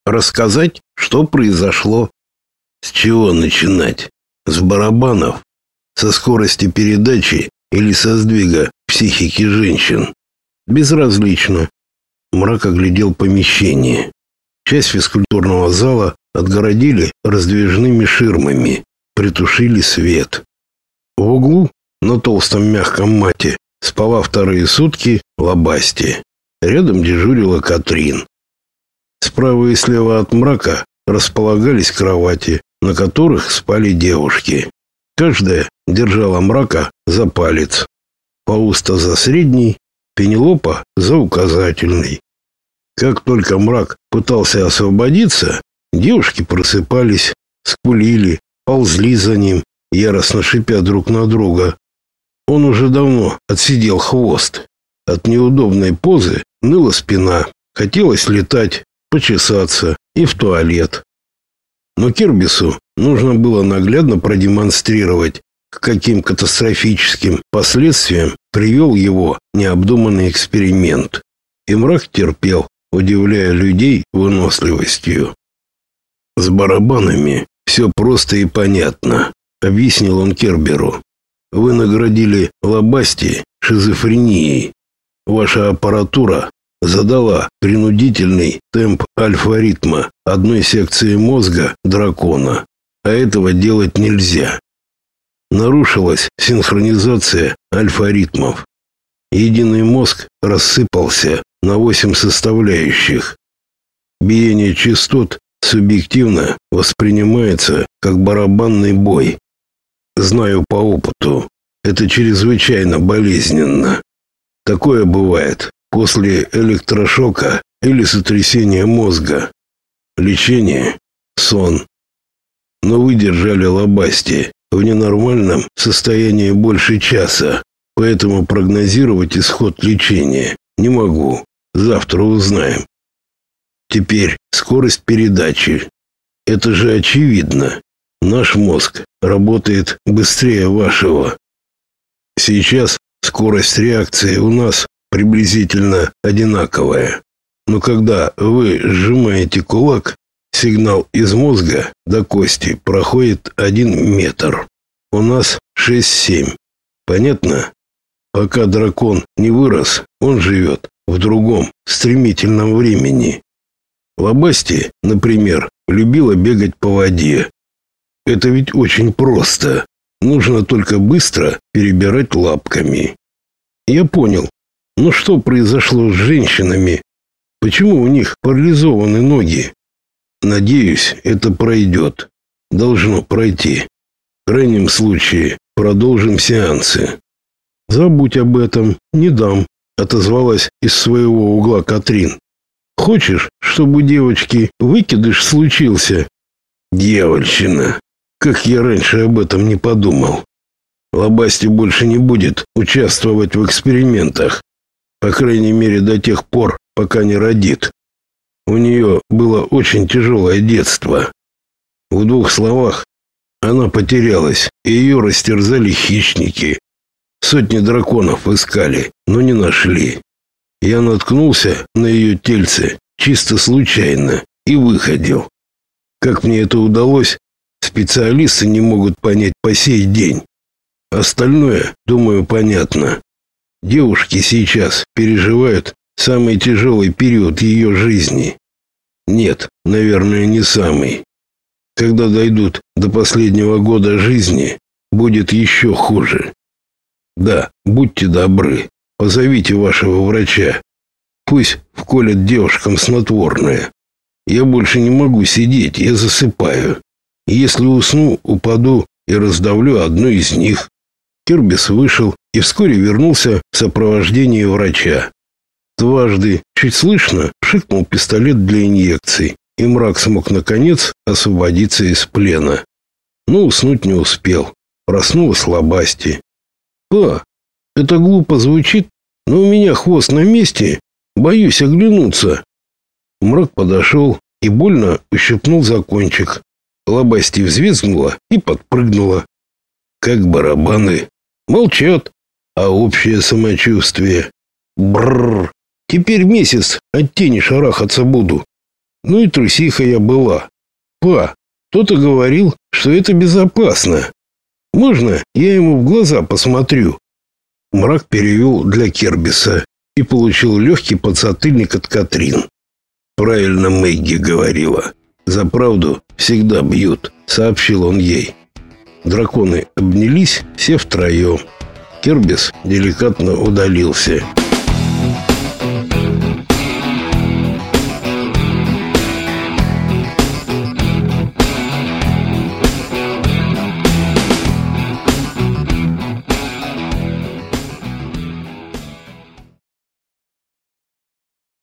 Рассказать, что произошло? С чего начинать? С барабанов? Со скорости передачи или со сдвига психики женщин? Безразлично. Мрак оглядел помещение. Часть физкультурного зала отгородили раздвижными ширмами, притушили свет. В углу, на толстом мягком мате, спала вторые сутки Лобасти. Рядом дежурила Катрин. Справа и слева от Мрака располагались кровати, на которых спали девушки. Каждая держала Мрака за палец. Пауста за средний, Пенелопа за указательный. Как только Мрак пытался освободиться, девушки просыпались, скулили, ползли за ним, яростно шипя друг на друга. Он уже давно отсидел хвост. От неудобной позы ныла спина, хотелось летать, почесаться и в туалет. Но Кирбису нужно было наглядно продемонстрировать, к каким катастрофическим последствиям привел его необдуманный эксперимент. И Мрак терпел, удивляя людей выносливостью. «С барабанами все просто и понятно», — объяснил он Керберу. «Вы наградили Лобасти шизофренией. Ваша аппаратура задала принудительный темп альфа-ритма одной секции мозга дракона, а этого делать нельзя. Нарушилась синхронизация альфа-ритмов. Единый мозг рассыпался на 8 составляющих. Биение частот субъективно воспринимается как барабанный бой. Знаю по опыту, это чрезвычайно болезненно. Такое бывает после электрошока или сотрясения мозга. Лечение – сон. Но вы держали Лобасти в ненормальном состоянии больше часа, поэтому прогнозировать исход лечения не могу. Завтра узнаем. Теперь скорость передачи. Это же очевидно. Наш мозг работает быстрее вашего. Сейчас скорость реакции у нас приблизительно одинаковая. Но когда вы сжимаете кулак, сигнал из мозга до кости проходит 1 метр. У нас 6-7. Понятно? Пока дракон не вырос, он живет в другом стремительном времени. Лобасти, например, любила бегать по воде. Это ведь очень просто. Нужно только быстро перебирать лапками. Я понял. Но что произошло с женщинами? Почему у них парализованы ноги? Надеюсь, это пройдет. Должно пройти. В крайнем случае продолжим сеансы. Забудь об этом, не дам, отозвалась из своего угла Катрин. Хочешь, чтобы у девочки выкидыш случился? Дьявольщина. Как я раньше об этом не подумал. Лобасти больше не будет участвовать в экспериментах. По крайней мере, до тех пор, пока не родит. У нее было очень тяжелое детство. В 2 словах, она потерялась, и ее растерзали хищники. Сотни драконов искали, но не нашли. Я наткнулся на ее тельце чисто случайно и выходил. Как мне это удалось, специалисты не могут понять по сей день. Остальное, думаю, понятно. Девушки сейчас переживают самый тяжелый период ее жизни. Нет, наверное, не самый. Когда дойдут до последнего года жизни, будет еще хуже. Да, будьте добры, позовите вашего врача. Пусть вколет девушкам снотворное. Я больше не могу сидеть, я засыпаю. Если усну, упаду и раздавлю одну из них. Кирбис вышел и вскоре вернулся в сопровождении врача. Дважды, чуть слышно, пшикнул пистолет для инъекций, и Мрак смог наконец освободиться из плена. Но уснуть не успел. Проснулась Лобасти. Это глупо звучит, но у меня хвост на месте, боюсь оглянуться. Мрак подошел и больно ущипнул за кончик. Лобасти взвизгнула и подпрыгнула. Как барабаны. Молчат. А общее самочувствие? Бррр. Теперь месяц от тени шарахаться буду. Ну и трусиха я была. Па, кто-то говорил, что это безопасно. Можно я ему в глаза посмотрю? Мрак перевел для Кербиса и получил легкий подзатыльник от Катрин. Правильно Мэгги говорила. За правду всегда бьют, сообщил он ей. Драконы обнялись все втроем. Кербис деликатно удалился.